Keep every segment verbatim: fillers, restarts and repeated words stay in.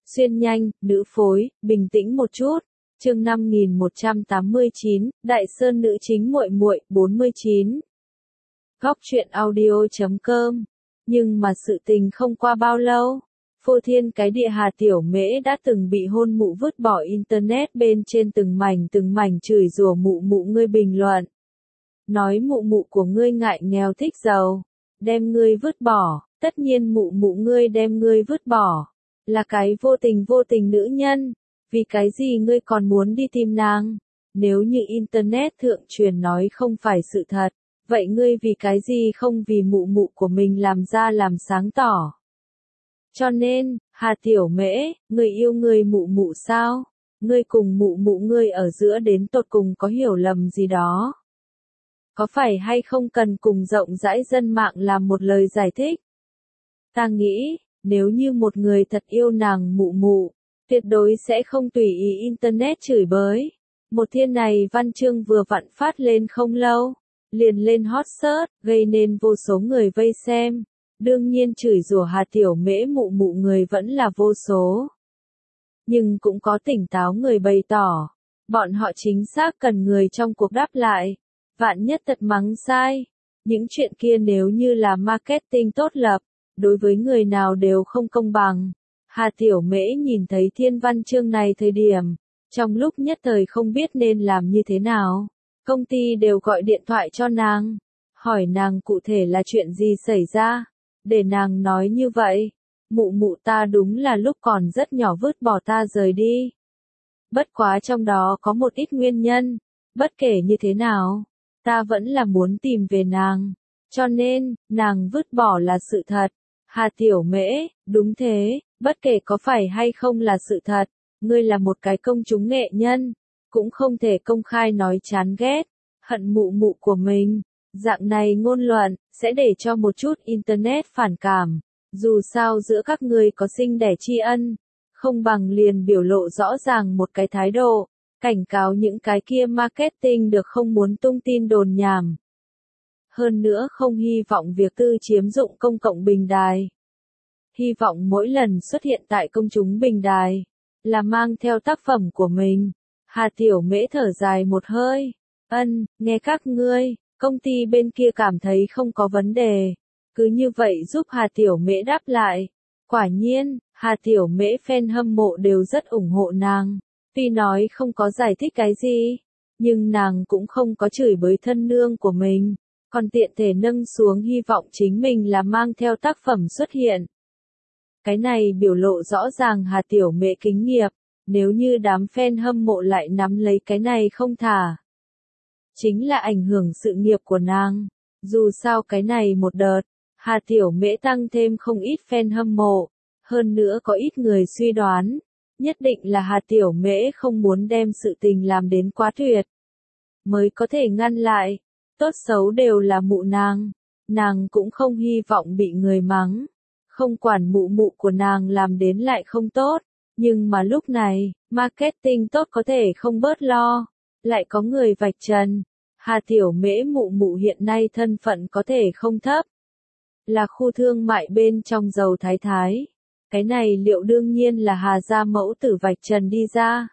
Xuyên nhanh, nữ phối, bình tĩnh một chút. Chương năm nghìn một trăm tám mươi chín, Đại Sơn nữ chính muội muội, bốn mươi chín. Góc truyện audio chấm com. Nhưng mà sự tình không qua bao lâu, phô thiên cái địa Hà Tiểu Mễ đã từng bị hôn mụ vứt bỏ internet bên trên từng mảnh từng mảnh chửi rủa mụ mụ ngươi bình luận. Nói mụ mụ của ngươi ngại nghèo thích giàu, đem ngươi vứt bỏ, tất nhiên mụ mụ ngươi đem ngươi vứt bỏ. Là cái vô tình vô tình nữ nhân, vì cái gì ngươi còn muốn đi tìm nàng? Nếu như internet thượng truyền nói không phải sự thật, vậy ngươi vì cái gì không vì mụ mụ của mình làm ra làm sáng tỏ? Cho nên, Hà Tiểu Mễ, ngươi yêu ngươi mụ mụ sao? Ngươi cùng mụ mụ ngươi ở giữa đến tột cùng có hiểu lầm gì đó? Có phải hay không cần cùng rộng rãi dân mạng làm một lời giải thích? Ta nghĩ, nếu như một người thật yêu nàng mụ mụ, tuyệt đối sẽ không tùy ý internet chửi bới. Một thiên này văn chương vừa vặn phát lên không lâu, liền lên hot search, gây nên vô số người vây xem. Đương nhiên chửi rủa Hà Tiểu Mễ mụ mụ người vẫn là vô số. Nhưng cũng có tỉnh táo người bày tỏ, bọn họ chính xác cần người trong cuộc đáp lại. Vạn nhất thật mắng sai, những chuyện kia nếu như là marketing tốt lập, đối với người nào đều không công bằng. Hà Tiểu Mễ nhìn thấy thiên văn chương này thời điểm, trong lúc nhất thời không biết nên làm như thế nào. Công ty đều gọi điện thoại cho nàng, hỏi nàng cụ thể là chuyện gì xảy ra, để nàng nói như vậy. Mụ mụ ta đúng là lúc còn rất nhỏ vứt bỏ ta rời đi. Bất quá trong đó có một ít nguyên nhân, bất kể như thế nào, ta vẫn là muốn tìm về nàng. Cho nên, nàng vứt bỏ là sự thật. Hà Tiểu Mễ, đúng thế, bất kể có phải hay không là sự thật, ngươi là một cái công chúng nghệ nhân, cũng không thể công khai nói chán ghét, hận mụ mụ của mình. Dạng này ngôn luận, sẽ để cho một chút internet phản cảm. Dù sao giữa các ngươi có sinh đẻ tri ân, không bằng liền biểu lộ rõ ràng một cái thái độ, cảnh cáo những cái kia marketing được không muốn tung tin đồn nhảm. Hơn nữa không hy vọng việc tư chiếm dụng công cộng bình đài. Hy vọng mỗi lần xuất hiện tại công chúng bình đài, là mang theo tác phẩm của mình. Hà Tiểu Mễ thở dài một hơi. Ân, nghe các ngươi, công ty bên kia cảm thấy không có vấn đề. Cứ như vậy giúp Hà Tiểu Mễ đáp lại. Quả nhiên, Hà Tiểu Mễ fan hâm mộ đều rất ủng hộ nàng. Tuy nói không có giải thích cái gì, nhưng nàng cũng không có chửi bới thân nương của mình. Còn tiện thể nâng xuống hy vọng chính mình là mang theo tác phẩm xuất hiện. Cái này biểu lộ rõ ràng Hà Tiểu Mễ kính nghiệp, nếu như đám fan hâm mộ lại nắm lấy cái này không thả. Chính là ảnh hưởng sự nghiệp của nàng. Dù sao cái này một đợt, Hà Tiểu Mễ tăng thêm không ít fan hâm mộ. Hơn nữa có ít người suy đoán, nhất định là Hà Tiểu Mễ không muốn đem sự tình làm đến quá tuyệt, mới có thể ngăn lại. Tốt xấu đều là mụ nàng, nàng cũng không hy vọng bị người mắng. Không quản mụ mụ của nàng làm đến lại không tốt, nhưng mà lúc này, marketing tốt có thể không bớt lo, lại có người vạch trần. Hà Tiểu Mễ mụ mụ hiện nay thân phận có thể không thấp, là khu thương mại bên trong giàu thái thái. Cái này liệu đương nhiên là Hà gia mẫu tử vạch trần đi ra.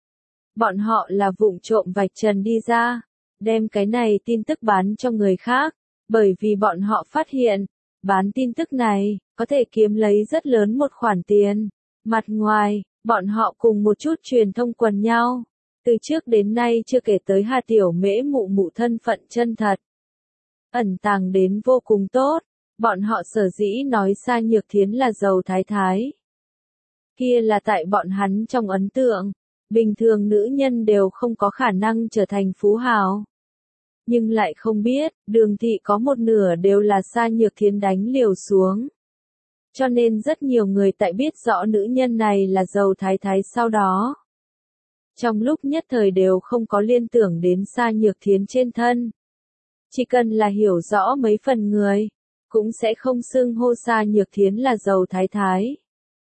Bọn họ là vụng trộm vạch trần đi ra, đem cái này tin tức bán cho người khác, bởi vì bọn họ phát hiện, bán tin tức này, có thể kiếm lấy rất lớn một khoản tiền. Mặt ngoài, bọn họ cùng một chút truyền thông quần nhau, từ trước đến nay chưa kể tới Hà Tiểu Mễ mụ mụ thân phận chân thật. Ẩn tàng đến vô cùng tốt, bọn họ sở dĩ nói Sa Nhược Thiến là giàu thái thái. Kia là tại bọn hắn trong ấn tượng, bình thường nữ nhân đều không có khả năng trở thành phú hào. Nhưng lại không biết, Đường thị có một nửa đều là Sa Nhược Thiến đánh liều xuống. Cho nên rất nhiều người tại biết rõ nữ nhân này là giàu thái thái sau đó, trong lúc nhất thời đều không có liên tưởng đến Sa Nhược Thiến trên thân. Chỉ cần là hiểu rõ mấy phần người, cũng sẽ không xưng hô Sa Nhược Thiến là giàu thái thái.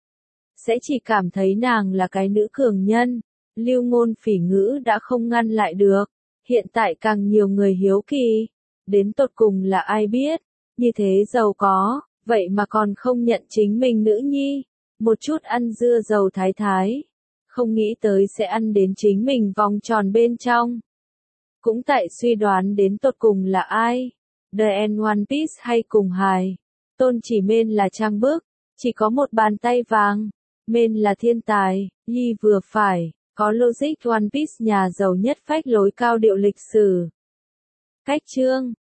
Sẽ chỉ cảm thấy nàng là cái nữ cường nhân. Lưu ngôn phỉ ngữ đã không ngăn lại được. Hiện tại càng nhiều người hiếu kỳ. Đến tột cùng là ai biết, như thế giàu có, vậy mà còn không nhận chính mình nữ nhi. một chút ăn dưa dầu thái thái. Không nghĩ tới sẽ ăn đến chính mình vòng tròn bên trong. Cũng tại suy đoán đến tột cùng là ai. The End One Piece hay cùng hài. Tôn chỉ men là trang bức. Chỉ có một bàn tay vàng. Men là thiên tài. Ly vừa phải. Có logic One Piece nhà giàu nhất phách lối cao điệu lịch sử. Cách chương.